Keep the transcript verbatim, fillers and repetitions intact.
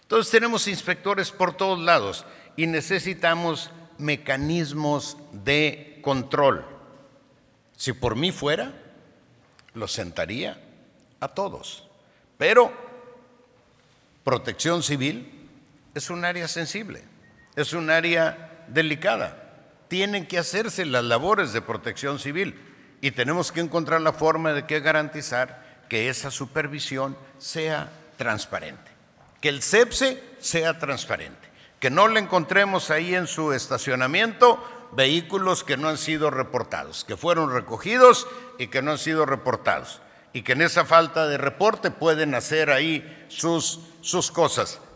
Entonces tenemos inspectores por todos lados y necesitamos mecanismos de control. Si por mí fuera, los sentaría a todos. Pero Protección Civil es un área sensible, es un área delicada. Tienen que hacerse las labores de Protección Civil y tenemos que encontrar la forma de que garantizar que esa supervisión sea transparente, que el CEPSE sea transparente, que no le encontremos ahí en su estacionamiento vehículos que no han sido reportados, que fueron recogidos y que no han sido reportados, y que en esa falta de reporte pueden hacer ahí sus, sus cosas.